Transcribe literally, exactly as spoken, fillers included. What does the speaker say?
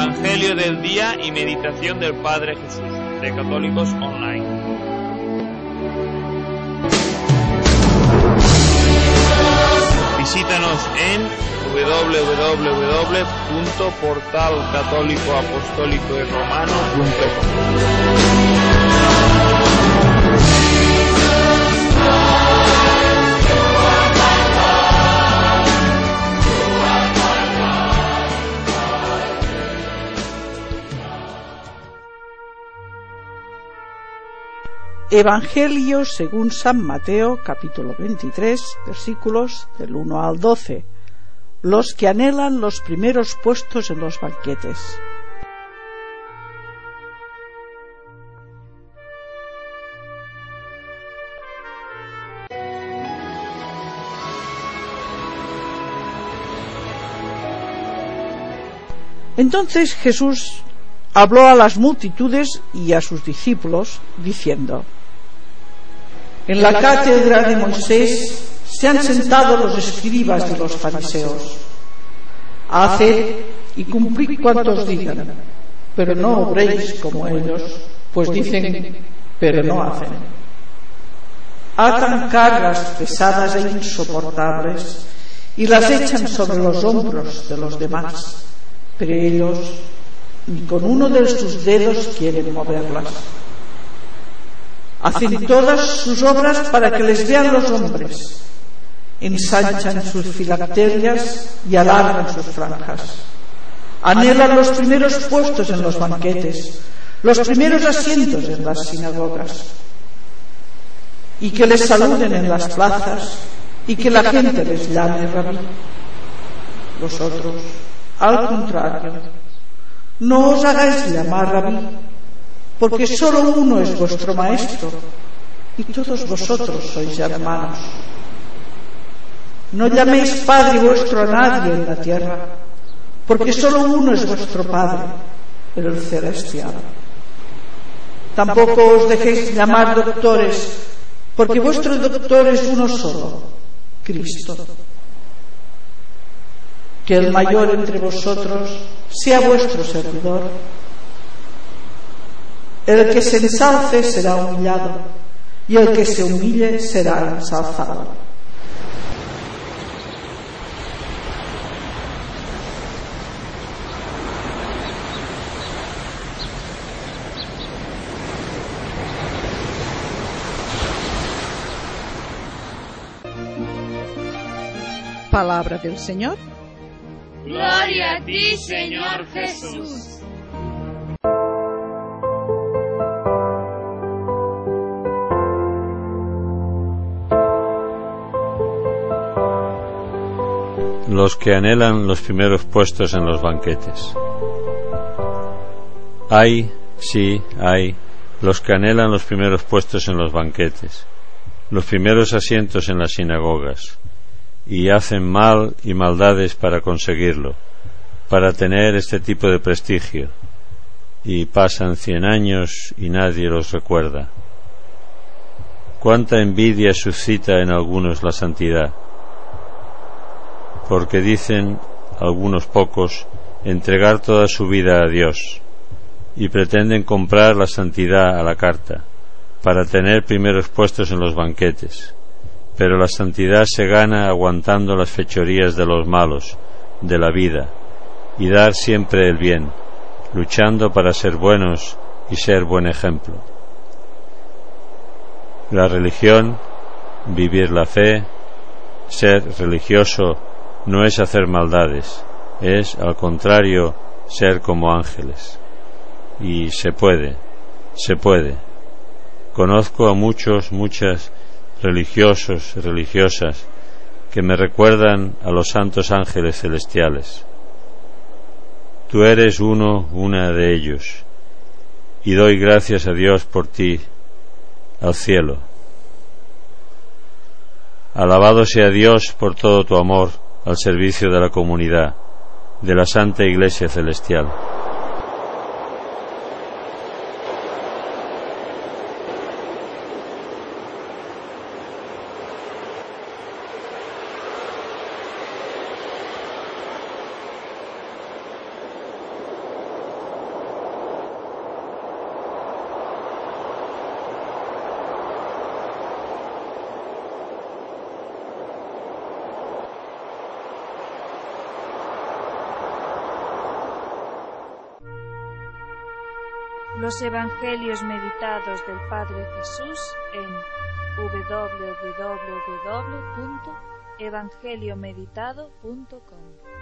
Evangelio del día y meditación del Padre Jesús, de Católicos Online. Visítanos en doble u doble u doble u punto portal católico apostólico y romano punto com. Evangelio según San Mateo, capítulo veintitrés, versículos del uno al doce. Los que anhelan los primeros puestos en los banquetes. Entonces Jesús habló a las multitudes y a sus discípulos, diciendo: En la cátedra de Moisés se han sentado los escribas y los fariseos. Haced y cumplid cuanto os digan, pero no obréis como ellos, pues dicen, pero no hacen. Atan cargas pesadas e insoportables y las echan sobre los hombros de los demás, pero ellos ni con uno de sus dedos quieren moverlas. Hacen todas sus obras para que les vean los hombres. Ensanchan sus filacterias y alargan sus franjas. Anhelan los primeros puestos en los banquetes, los primeros asientos en las sinagogas, y que les saluden en las plazas, y que la gente les llame rabí. Vosotros, al contrario, no os hagáis llamar rabí, porque solo uno es vuestro maestro, y todos vosotros sois hermanos. No llaméis Padre vuestro a nadie en la tierra, porque solo uno es vuestro Padre, el celestial. Tampoco os dejéis llamar doctores, porque vuestro doctor es uno solo, Cristo. Que el mayor entre vosotros sea vuestro servidor. El que se ensalce será humillado, y el que se humille será ensalzado. Palabra del Señor. Gloria a ti, Señor Jesús. Los que anhelan los primeros puestos en los banquetes. Hay, sí, hay, los que anhelan los primeros puestos en los banquetes, los primeros asientos en las sinagogas, y hacen mal y maldades para conseguirlo, para tener este tipo de prestigio, y pasan cien años y nadie los recuerda. Cuánta envidia suscita en algunos la santidad, porque dicen algunos pocos entregar toda su vida a Dios, y pretenden comprar la santidad a la carta, para tener primeros puestos en los banquetes. Pero la santidad se gana aguantando las fechorías de los malos, de la vida, y dar siempre el bien, luchando para ser buenos y ser buen ejemplo. La religión, vivir la fe, ser religioso no es hacer maldades, es, al contrario, ser como ángeles. Y se puede, se puede. Conozco a muchos, muchas religiosos, religiosas, que me recuerdan a los santos ángeles celestiales. Tú eres uno, una de ellos, y doy gracias a Dios por ti, al cielo. Alabado sea Dios por todo tu amor al servicio de la comunidad, de la Santa Iglesia Celestial. los Evangelios meditados del Padre Jesús en doble u doble u doble u punto evangeliomeditado punto com.